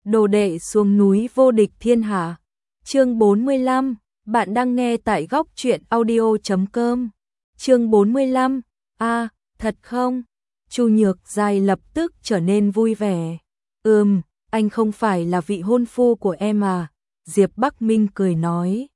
đồ đệ xuống núi vô địch thiên hạ. Chương 45, bạn đang nghe tại góc truyện audio.com. Chương 45, thật không? Chu Nhược Giai lập tức trở nên vui vẻ. Anh không phải là vị hôn phu của em à? Diệp Bắc Minh cười nói.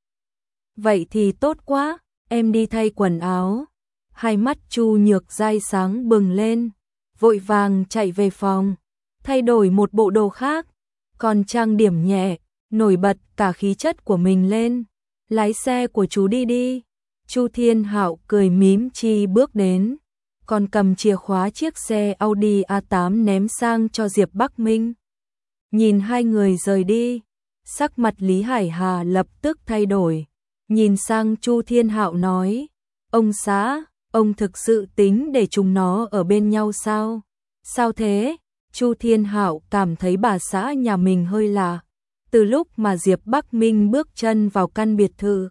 Vậy thì tốt quá, em đi thay quần áo. Hai mắt Chu Nhược Giai sáng bừng lên, vội vàng chạy về phòng, thay đổi một bộ đồ khác, còn trang điểm nhẹ, nổi bật cả khí chất của mình lên. Lái xe của chú đi đi. Chu Thiên Hạo cười mím chi bước đến, còn cầm chìa khóa chiếc xe Audi A8 ném sang cho Diệp Bắc Minh. Nhìn hai người rời đi, sắc mặt Lý Hải Hà lập tức thay đổi, nhìn sang Chu Thiên Hạo nói, ông xã, ông thực sự tính để chúng nó ở bên nhau sao? Sao thế? Chu Thiên Hạo cảm thấy bà xã nhà mình hơi lạ. Từ lúc mà Diệp Bắc Minh bước chân vào căn biệt thự,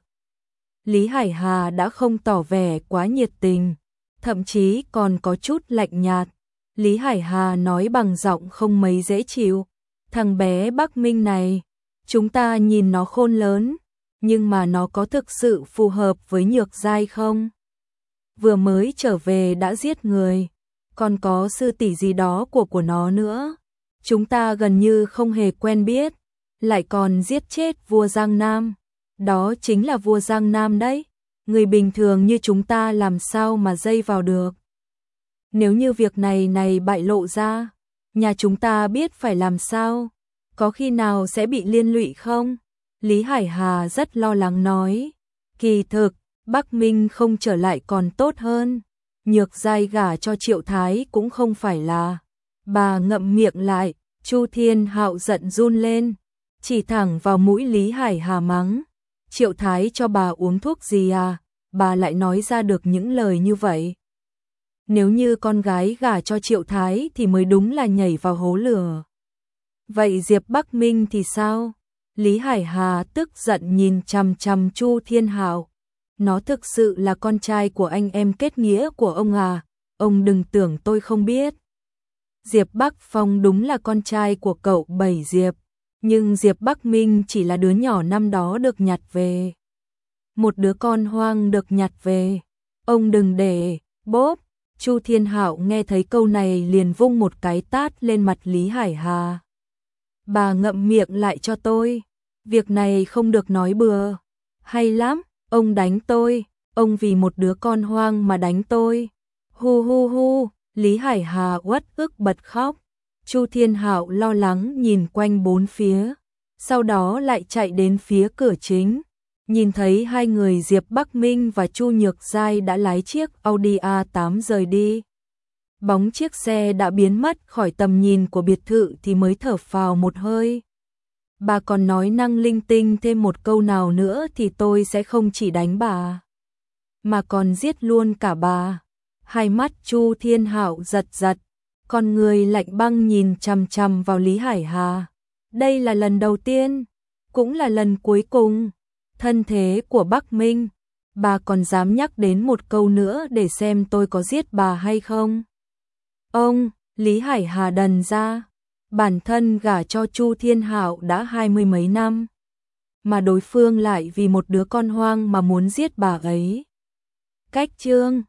Lý Hải Hà đã không tỏ vẻ quá nhiệt tình, thậm chí còn có chút lạnh nhạt. Lý Hải Hà nói bằng giọng không mấy dễ chịu, thằng bé Bắc Minh này, chúng ta nhìn nó khôn lớn, nhưng mà nó có thực sự phù hợp với Nhược Giai không? Vừa mới trở về đã giết người, còn có sư tỷ gì đó của nó nữa. Chúng ta gần như không hề quen biết, lại còn giết chết vua Giang Nam. Đó chính là vua Giang Nam đấy. Người bình thường như chúng ta làm sao mà dây vào được. Nếu như việc này bại lộ ra, nhà chúng ta biết phải làm sao? Có khi nào sẽ bị liên lụy không? Lý Hải Hà rất lo lắng nói. Kỳ thực, Bắc Minh không trở lại còn tốt hơn. Nhược Giai gả cho Triệu Thái cũng không phải là. Bà ngậm miệng lại, Chu Thiên Hạo giận run lên, chỉ thẳng vào mũi Lý Hải Hà mắng. Triệu Thái cho bà uống thuốc gì à? Bà lại nói ra được những lời như vậy. Nếu như con gái gả cho Triệu Thái thì mới đúng là nhảy vào hố lửa. Vậy Diệp Bắc Minh thì sao? Lý Hải Hà tức giận nhìn chằm chằm Chu Thiên Hạo. Nó thực sự là con trai của anh em kết nghĩa của ông à? Ông đừng tưởng tôi không biết. Diệp Bắc Phong đúng là con trai của cậu Bảy Diệp, nhưng Diệp Bắc Minh chỉ là đứa nhỏ năm đó được nhặt về. Một đứa con hoang được nhặt về. Ông đừng để, bốp. Chu Thiên Hạo nghe thấy câu này liền vung một cái tát lên mặt Lý Hải Hà. Bà ngậm miệng lại cho tôi. Việc này không được nói bừa. Hay lắm, ông đánh tôi. Ông vì một đứa con hoang mà đánh tôi. Hu hu hu. Lý Hải Hà uất ức bật khóc. Chu Thiên Hạo lo lắng nhìn quanh bốn phía, sau đó lại chạy đến phía cửa chính, nhìn thấy hai người Diệp Bắc Minh và Chu Nhược Giai đã lái chiếc Audi A8 rời đi. Bóng chiếc xe đã biến mất khỏi tầm nhìn của biệt thự thì mới thở phào một hơi. Bà còn nói năng linh tinh thêm một câu nào nữa thì tôi sẽ không chỉ đánh bà, mà còn giết luôn cả bà. Hai mắt Chu Thiên Hạo giật giật, con người lạnh băng nhìn chằm chằm vào Lý Hải Hà. Đây là lần đầu tiên, cũng là lần cuối cùng. Thân thế của Bắc Minh, bà còn dám nhắc đến một câu nữa để xem tôi có giết bà hay không? Ông, Lý Hải Hà đần ra, bản thân gả cho Chu Thiên Hạo đã 20 mấy năm, mà đối phương lại vì một đứa con hoang mà muốn giết bà ấy. Cách chương